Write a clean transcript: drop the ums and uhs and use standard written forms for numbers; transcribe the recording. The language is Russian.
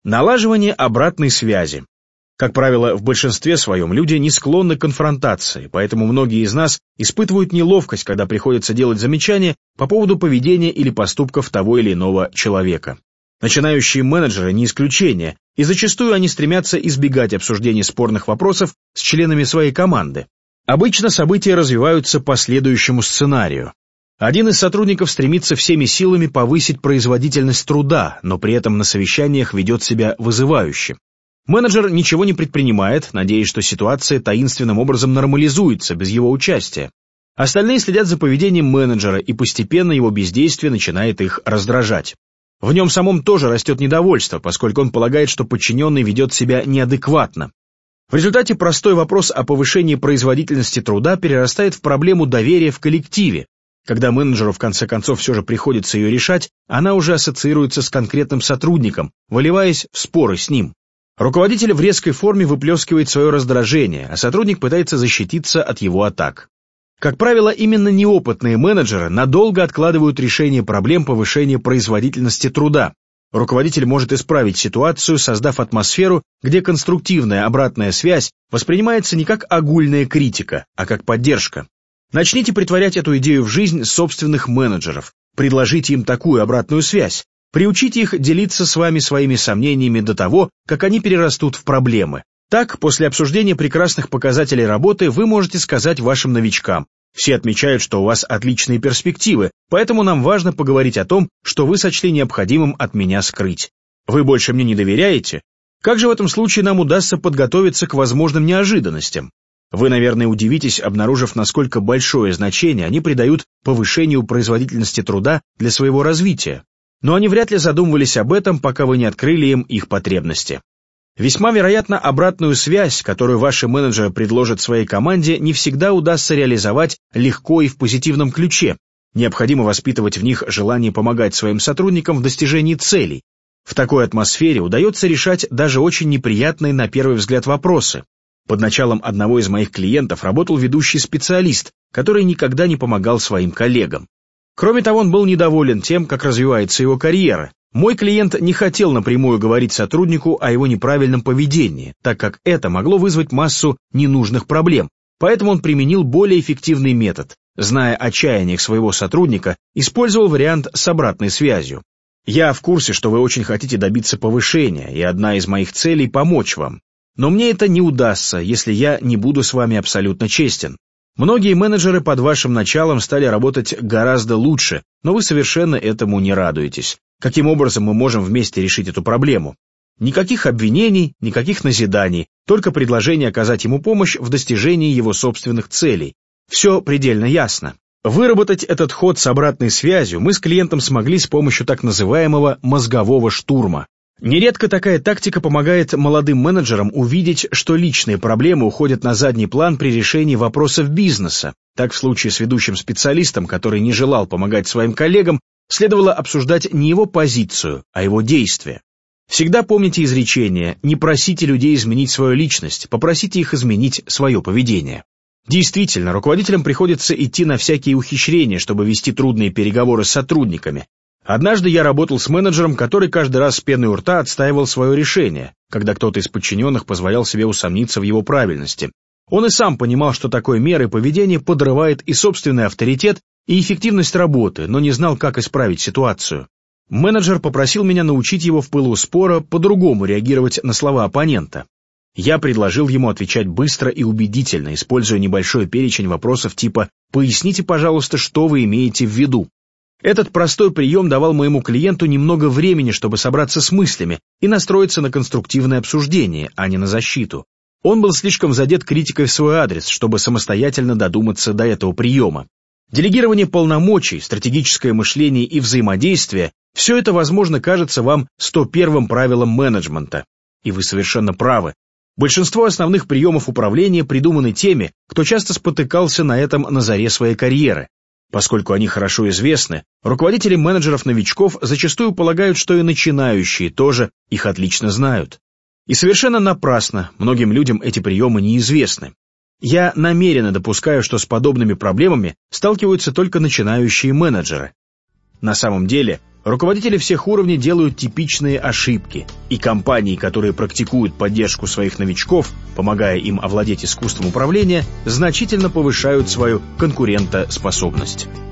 Налаживание обратной связи. Как правило, в большинстве своем люди не склонны к конфронтации, поэтому многие из нас испытывают неловкость, когда приходится делать замечания по поводу поведения или поступков того или иного человека. Начинающие менеджеры не исключение, и зачастую они стремятся избегать обсуждения спорных вопросов с членами своей команды. Обычно события развиваются по следующему сценарию. Один из сотрудников стремится всеми силами повысить производительность труда, но при этом на совещаниях ведет себя вызывающе. Менеджер ничего не предпринимает, надеясь, что ситуация таинственным образом нормализуется без его участия. Остальные следят за поведением менеджера, и постепенно его бездействие начинает их раздражать. В нем самом тоже растет недовольство, поскольку он полагает, что подчиненный ведет себя неадекватно. В результате простой вопрос о повышении производительности труда перерастает в проблему доверия в коллективе. Когда менеджеру в конце концов все же приходится ее решать, она уже ассоциируется с конкретным сотрудником, выливаясь в споры с ним. Руководитель в резкой форме выплескивает свое раздражение, а сотрудник пытается защититься от его атак. Как правило, именно неопытные менеджеры надолго откладывают решение проблем повышения производительности труда. Руководитель может исправить ситуацию, создав атмосферу, где конструктивная обратная связь воспринимается не как огульная критика, а как поддержка. Начните притворять эту идею в жизнь собственных менеджеров, предложите им такую обратную связь, приучите их делиться с вами своими сомнениями до того, как они перерастут в проблемы. Так, после обсуждения прекрасных показателей работы вы можете сказать вашим новичкам: «Все отмечают, что у вас отличные перспективы, поэтому нам важно поговорить о том, что вы сочли необходимым от меня скрыть. Вы больше мне не доверяете? Как же в этом случае нам удастся подготовиться к возможным неожиданностям?» Вы, наверное, удивитесь, обнаружив, насколько большое значение они придают повышению производительности труда для своего развития. Но они вряд ли задумывались об этом, пока вы не открыли им их потребности. Весьма вероятно, обратную связь, которую ваши менеджеры предложат своей команде, не всегда удастся реализовать легко и в позитивном ключе. Необходимо воспитывать в них желание помогать своим сотрудникам в достижении целей. В такой атмосфере удается решать даже очень неприятные на первый взгляд вопросы. Под началом одного из моих клиентов работал ведущий специалист, который никогда не помогал своим коллегам. Кроме того, он был недоволен тем, как развивается его карьера. Мой клиент не хотел напрямую говорить сотруднику о его неправильном поведении, так как это могло вызвать массу ненужных проблем, поэтому он применил более эффективный метод. Зная о чаяниях своего сотрудника, использовал вариант с обратной связью. «Я в курсе, что вы очень хотите добиться повышения, и одна из моих целей – помочь вам. Но мне это не удастся, если я не буду с вами абсолютно честен. Многие менеджеры под вашим началом стали работать гораздо лучше, но вы совершенно этому не радуетесь. Каким образом мы можем вместе решить эту проблему? Никаких обвинений, никаких назиданий, только предложение оказать ему помощь в достижении его собственных целей. Все предельно ясно. Выработать этот ход с обратной связью мы с клиентом смогли с помощью так называемого мозгового штурма. Нередко такая тактика помогает молодым менеджерам увидеть, что личные проблемы уходят на задний план при решении вопросов бизнеса. Так в случае с ведущим специалистом, который не желал помогать своим коллегам, следовало обсуждать не его позицию, а его действия. Всегда помните изречение: не просите людей изменить свою личность, попросите их изменить свое поведение. Действительно, руководителям приходится идти на всякие ухищрения, чтобы вести трудные переговоры с сотрудниками. Однажды я работал с менеджером, который каждый раз с пеной у рта отстаивал свое решение, когда кто-то из подчиненных позволял себе усомниться в его правильности. Он и сам понимал, что такой мерой поведения подрывает и собственный авторитет, и эффективность работы, но не знал, как исправить ситуацию. Менеджер попросил меня научить его в пылу спора по-другому реагировать на слова оппонента. Я предложил ему отвечать быстро и убедительно, используя небольшой перечень вопросов типа «Поясните, пожалуйста, что вы имеете в виду?». Этот простой прием давал моему клиенту немного времени, чтобы собраться с мыслями и настроиться на конструктивное обсуждение, а не на защиту. Он был слишком задет критикой в свой адрес, чтобы самостоятельно додуматься до этого приема. Делегирование полномочий, стратегическое мышление и взаимодействие – все это, возможно, кажется вам 101-м правилом менеджмента. И вы совершенно правы. Большинство основных приемов управления придуманы теми, кто часто спотыкался на этом на заре своей карьеры. Поскольку они хорошо известны, руководители менеджеров-новичков зачастую полагают, что и начинающие тоже их отлично знают. И совершенно напрасно, многим людям эти приемы неизвестны. Я намеренно допускаю, что с подобными проблемами сталкиваются только начинающие менеджеры. На самом деле, руководители всех уровней делают типичные ошибки, и компании, которые практикуют поддержку своих новичков, помогая им овладеть искусством управления, значительно повышают свою конкурентоспособность.